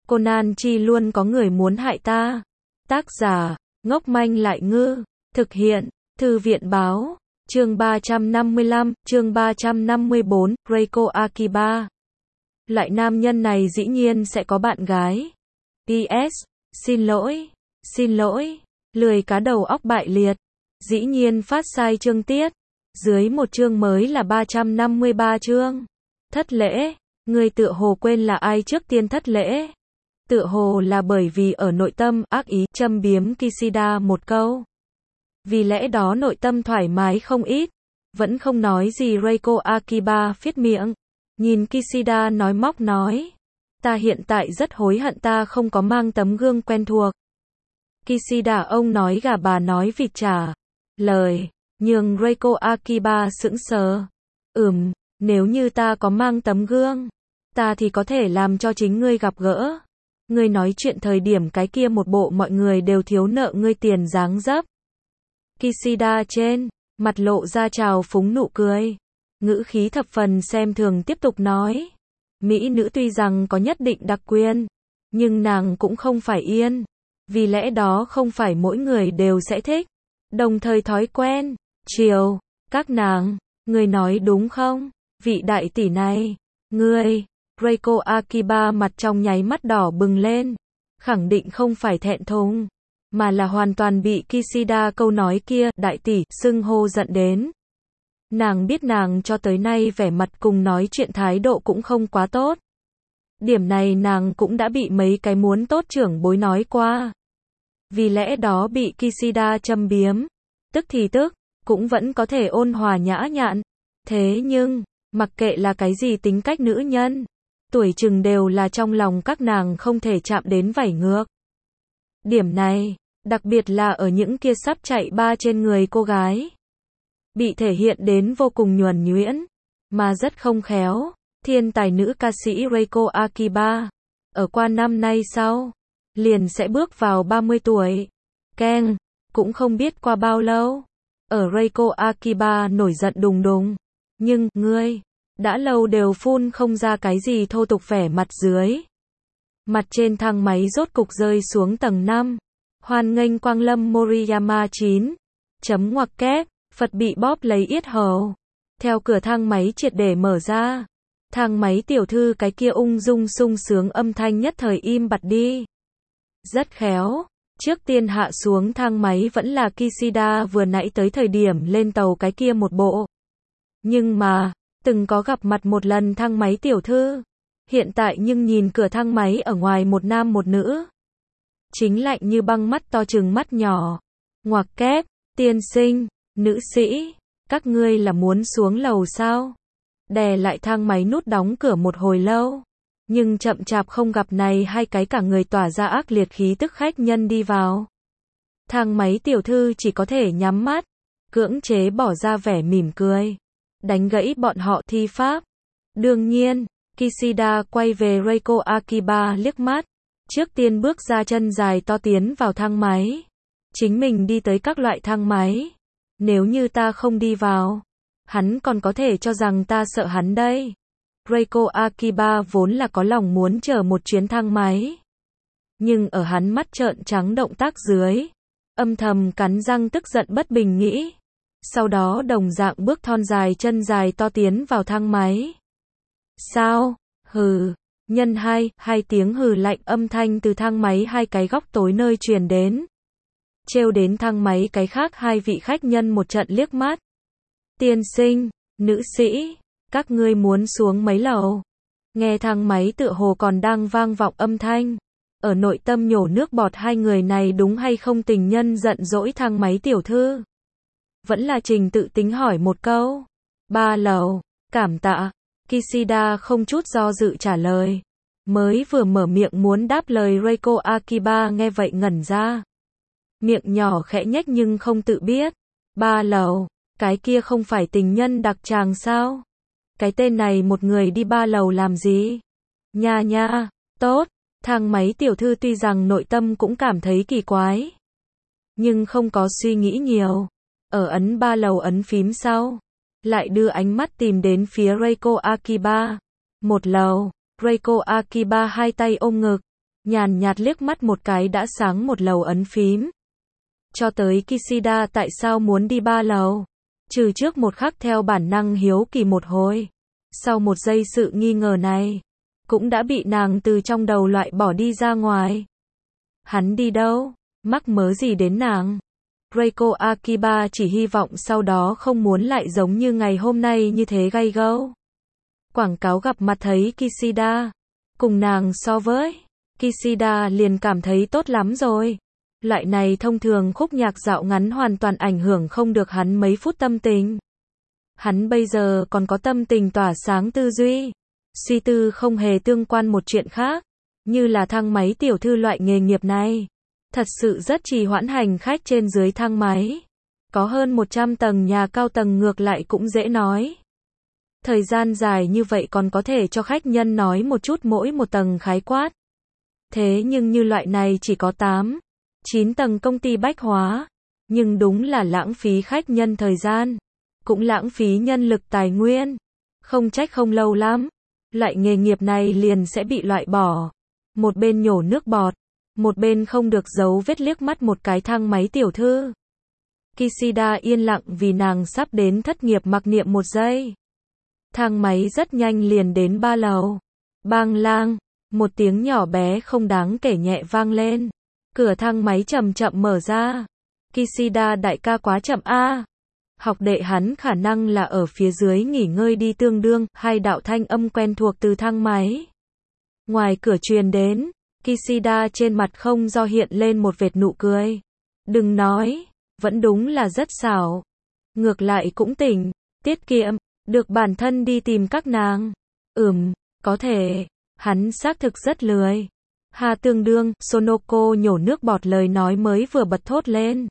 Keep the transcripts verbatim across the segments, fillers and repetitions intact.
Conan chi luôn có người muốn hại ta. Tác giả, ngốc manh lại ngư. Thực hiện, Thư viện báo. Chương ba trăm năm mươi lăm, chương ba trăm năm mươi bốn, Reiko Akiba. Loại nam nhân này dĩ nhiên sẽ có bạn gái. pê ét. Xin lỗi. Xin lỗi. Lười cá đầu óc bại liệt. Dĩ nhiên phát sai chương tiết. Dưới một chương mới là ba trăm năm mươi ba chương. Thất lễ. Người tựa hồ quên là ai trước tiên thất lễ. Tựa hồ là bởi vì ở nội tâm ác ý châm biếm Kishida một câu. Vì lẽ đó nội tâm thoải mái không ít. Vẫn không nói gì. Reiko Akiba phết miệng. Nhìn Kishida nói móc nói. Ta hiện tại rất hối hận ta không có mang tấm gương quen thuộc. Kishida ông nói gà bà nói vịt trả lời. Nhường Reiko Akiba sững sờ. Ừm, nếu như ta có mang tấm gương, ta thì có thể làm cho chính ngươi gặp gỡ. Ngươi nói chuyện thời điểm cái kia một bộ mọi người đều thiếu nợ ngươi tiền dáng dấp. Kishida trên mặt lộ ra trào phúng nụ cười. Ngữ khí thập phần xem thường tiếp tục nói. Mỹ nữ tuy rằng có nhất định đặc quyền, nhưng nàng cũng không phải yên. Vì lẽ đó không phải mỗi người đều sẽ thích. Đồng thời thói quen, chiều, các nàng. Ngươi nói đúng không? Vị đại tỷ này. Ngươi. Reiko Akiba mặt trong nháy mắt đỏ bừng lên. Khẳng định không phải thẹn thùng, mà là hoàn toàn bị Kishida câu nói kia, đại tỷ, xưng hô giận đến. Nàng biết nàng cho tới nay vẻ mặt cùng nói chuyện thái độ cũng không quá tốt. Điểm này nàng cũng đã bị mấy cái muốn tốt trưởng bối nói qua. Vì lẽ đó bị Kishida châm biếm. Tức thì tức, cũng vẫn có thể ôn hòa nhã nhặn. Thế nhưng, mặc kệ là cái gì tính cách nữ nhân, tuổi chừng đều là trong lòng các nàng không thể chạm đến vảy ngược. Điểm này, đặc biệt là ở những kia sắp chạy ba trên người cô gái, bị thể hiện đến vô cùng nhuần nhuyễn, mà rất không khéo. Thiên tài nữ ca sĩ Reiko Akiba, ở qua năm nay sau, liền sẽ bước vào ba mươi tuổi. Ken, cũng không biết qua bao lâu, ở Reiko Akiba nổi giận đùng đùng. Nhưng, ngươi, đã lâu đều phun không ra cái gì thô tục vẻ mặt dưới. Mặt trên thang máy rốt cục rơi xuống tầng năm. Hoan nghênh Quang Lâm Moriyama chín. Chấm ngoặc kép, Phật bị bóp lấy yết hầu. Theo cửa thang máy triệt để mở ra. Thang máy tiểu thư cái kia ung dung sung sướng âm thanh nhất thời im bặt đi. Rất khéo. Trước tiên hạ xuống thang máy vẫn là Kishida vừa nãy tới thời điểm lên tàu cái kia một bộ. Nhưng mà, từng có gặp mặt một lần thang máy tiểu thư. Hiện tại nhưng nhìn cửa thang máy ở ngoài một nam một nữ. Chính lạnh như băng mắt to trừng mắt nhỏ. Ngoặc kép, tiên sinh, nữ sĩ, các ngươi là muốn xuống lầu sao? Đè lại thang máy nút đóng cửa một hồi lâu. Nhưng chậm chạp không gặp này hai cái cả người tỏa ra ác liệt khí tức khách nhân đi vào. Thang máy tiểu thư chỉ có thể nhắm mắt, cưỡng chế bỏ ra vẻ mỉm cười. Đánh gãy bọn họ thi pháp. Đương nhiên, Kishida quay về Reiko Akiba liếc mắt. Trước tiên bước ra chân dài to tiến vào thang máy. Chính mình đi tới các loại thang máy. Nếu như ta không đi vào, hắn còn có thể cho rằng ta sợ hắn đây. Reiko Akiba vốn là có lòng muốn chờ một chuyến thang máy. Nhưng ở hắn mắt trợn trắng động tác dưới, âm thầm cắn răng tức giận bất bình nghĩ. Sau đó đồng dạng bước thon dài chân dài to tiến vào thang máy. Sao? Hừ. Nhân hai, hai tiếng hừ lạnh âm thanh từ thang máy hai cái góc tối nơi truyền đến. Trêu đến thang máy cái khác hai vị khách nhân một trận liếc mắt. Tiên sinh, nữ sĩ, các ngươi muốn xuống mấy lầu? Nghe thang máy tựa hồ còn đang vang vọng âm thanh. Ở nội tâm nhổ nước bọt hai người này đúng hay không tình nhân giận dỗi thang máy tiểu thư. Vẫn là Trình tự tính hỏi một câu. Ba lầu, cảm tạ. Kishida không chút do dự trả lời. Mới vừa mở miệng muốn đáp lời Reiko Akiba nghe vậy ngẩn ra. Miệng nhỏ khẽ nhếch nhưng không tự biết. Ba lầu, cái kia không phải tình nhân đặc tràng sao? Cái tên này một người đi ba lầu làm gì? Nha nha, tốt. Thang máy tiểu thư tuy rằng nội tâm cũng cảm thấy kỳ quái, nhưng không có suy nghĩ nhiều. Ở ấn ba lầu ấn phím sau, lại đưa ánh mắt tìm đến phía Reiko Akiba. Một lầu, Reiko Akiba hai tay ôm ngực, nhàn nhạt liếc mắt một cái đã sáng một lầu ấn phím. Cho tới Kishida tại sao muốn đi ba lầu? Trừ trước một khắc theo bản năng hiếu kỳ một hồi. Sau một giây sự nghi ngờ này, cũng đã bị nàng từ trong đầu loại bỏ đi ra ngoài. Hắn đi đâu? Mắc mớ gì đến nàng? Reiko Akiba chỉ hy vọng sau đó không muốn lại giống như ngày hôm nay như thế gay gẫu. Quảng cáo gặp mặt thấy Kishida, cùng nàng so với Kishida liền cảm thấy tốt lắm rồi. Loại này thông thường khúc nhạc dạo ngắn hoàn toàn ảnh hưởng không được hắn mấy phút tâm tình. Hắn bây giờ còn có tâm tình tỏa sáng tư duy, suy tư không hề tương quan một chuyện khác, như là thang máy tiểu thư loại nghề nghiệp này. Thật sự rất trì hoãn hành khách trên dưới thang máy. Có hơn một trăm tầng nhà cao tầng ngược lại cũng dễ nói. Thời gian dài như vậy còn có thể cho khách nhân nói một chút mỗi một tầng khái quát. Thế nhưng như loại này chỉ có tám, chín tầng công ty bách hóa. Nhưng đúng là lãng phí khách nhân thời gian. Cũng lãng phí nhân lực tài nguyên. Không trách không lâu lắm. Loại nghề nghiệp này liền sẽ bị loại bỏ. Một bên nhổ nước bọt. Một bên không được giấu vết liếc mắt một cái thang máy tiểu thư. Kishida yên lặng vì nàng sắp đến thất nghiệp mặc niệm một giây. Thang máy rất nhanh liền đến ba lầu. Bang lang, một tiếng nhỏ bé không đáng kể nhẹ vang lên. Cửa thang máy chậm chậm mở ra. Kishida đại ca quá chậm a. Học đệ hắn khả năng là ở phía dưới nghỉ ngơi đi tương đương, hai đạo thanh âm quen thuộc từ thang máy. Ngoài cửa truyền đến. Kishida trên mặt không do hiện lên một vệt nụ cười. Đừng nói, vẫn đúng là rất xảo. Ngược lại cũng tỉnh, tiết kiệm, được bản thân đi tìm các nàng. Ừm, có thể, hắn xác thực rất lười. Hà tương đương, Sonoko nhổ nước bọt lời nói mới vừa bật thốt lên.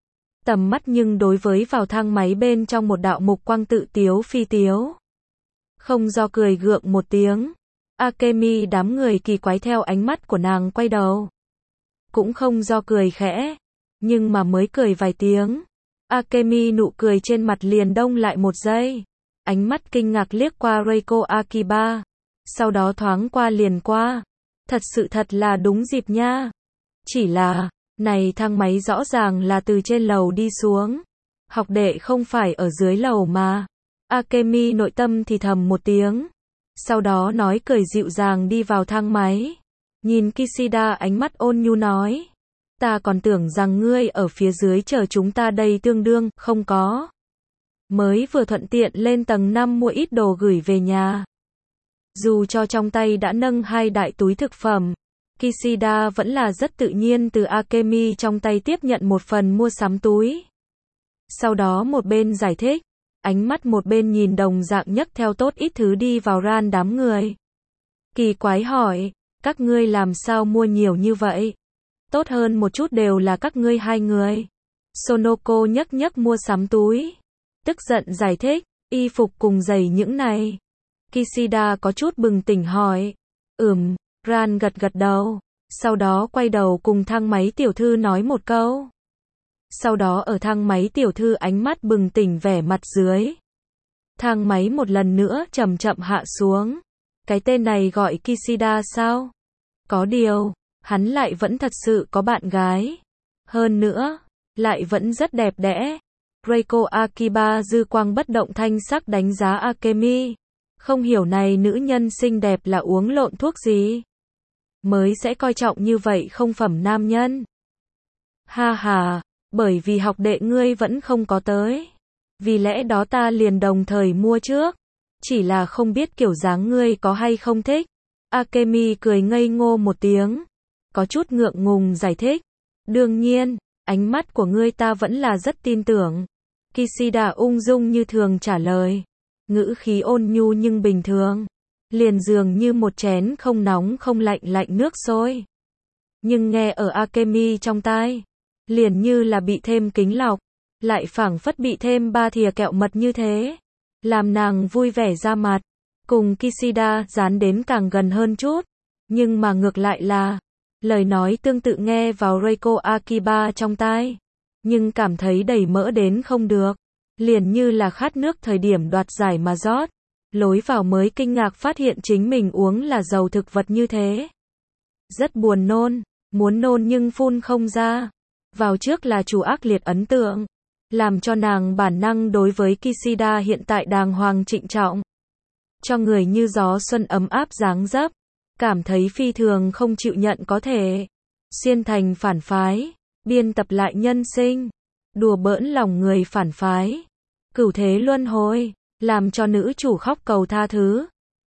Tầm mắt nhưng đối với vào thang máy bên trong một đạo mục quang tự tiếu phi tiếu. Không do cười gượng một tiếng. Akemi đám người kỳ quái theo ánh mắt của nàng quay đầu. Cũng không do cười khẽ, nhưng mà mới cười vài tiếng. Akemi nụ cười trên mặt liền đông lại một giây. Ánh mắt kinh ngạc liếc qua Reiko Akiba. Sau đó thoáng qua liền qua. Thật sự thật là đúng dịp nha. Chỉ là, này thang máy rõ ràng là từ trên lầu đi xuống. Học đệ không phải ở dưới lầu mà. Akemi nội tâm thì thầm một tiếng. Sau đó nói cười dịu dàng đi vào thang máy. Nhìn Kishida ánh mắt ôn nhu nói. Ta còn tưởng rằng ngươi ở phía dưới chờ chúng ta đây tương đương, không có. Mới vừa thuận tiện lên tầng năm mua ít đồ gửi về nhà. Dù cho trong tay đã nâng hai đại túi thực phẩm, Kishida vẫn là rất tự nhiên từ Akemi trong tay tiếp nhận một phần mua sắm túi. Sau đó một bên giải thích. Ánh mắt một bên nhìn đồng dạng nhấc theo tốt ít thứ đi vào ran đám người. Kỳ quái hỏi, các ngươi làm sao mua nhiều như vậy? Tốt hơn một chút đều là các ngươi hai người. Sonoko nhấc nhấc mua sắm túi. Tức giận giải thích, y phục cùng giày những này. Kishida có chút bừng tỉnh hỏi. Ừm, Ran gật gật đầu. Sau đó quay đầu cùng thang máy tiểu thư nói một câu. Sau đó ở thang máy tiểu thư ánh mắt bừng tỉnh vẻ mặt dưới. Thang máy một lần nữa chậm chậm hạ xuống. Cái tên này gọi Kishida sao? Có điều, hắn lại vẫn thật sự có bạn gái. Hơn nữa, lại vẫn rất đẹp đẽ. Reiko Akiba dư quang bất động thanh sắc đánh giá Akemi. Không hiểu này nữ nhân xinh đẹp là uống lộn thuốc gì? Mới sẽ coi trọng như vậy không phẩm nam nhân. Ha ha. Bởi vì học đệ ngươi vẫn không có tới. Vì lẽ đó ta liền đồng thời mua trước. Chỉ là không biết kiểu dáng ngươi có hay không thích. Akemi cười ngây ngô một tiếng. Có chút ngượng ngùng giải thích. Đương nhiên, ánh mắt của ngươi ta vẫn là rất tin tưởng. Kishida ung dung như thường trả lời. Ngữ khí ôn nhu nhưng bình thường. Liền dường như một chén không nóng không lạnh lạnh nước sôi. Nhưng nghe ở Akemi trong tai. Liền như là bị thêm kính lọc, lại phảng phất bị thêm ba thìa kẹo mật như thế. Làm nàng vui vẻ ra mặt, cùng Kishida dán đến càng gần hơn chút. Nhưng mà ngược lại là, lời nói tương tự nghe vào Reiko Akiba trong tai. Nhưng cảm thấy đầy mỡ đến không được. Liền như là khát nước thời điểm đoạt giải mà rót. Lối vào mới kinh ngạc phát hiện chính mình uống là dầu thực vật như thế. Rất buồn nôn, muốn nôn nhưng phun không ra. Vào trước là chủ ác liệt ấn tượng, làm cho nàng bản năng đối với Kishida hiện tại đàng hoàng trịnh trọng. Cho người như gió xuân ấm áp dáng dấp, cảm thấy phi thường không chịu nhận có thể. Xuyên thành phản phái, biên tập lại nhân sinh, đùa bỡn lòng người phản phái. Cửu thế luân hồi, làm cho nữ chủ khóc cầu tha thứ.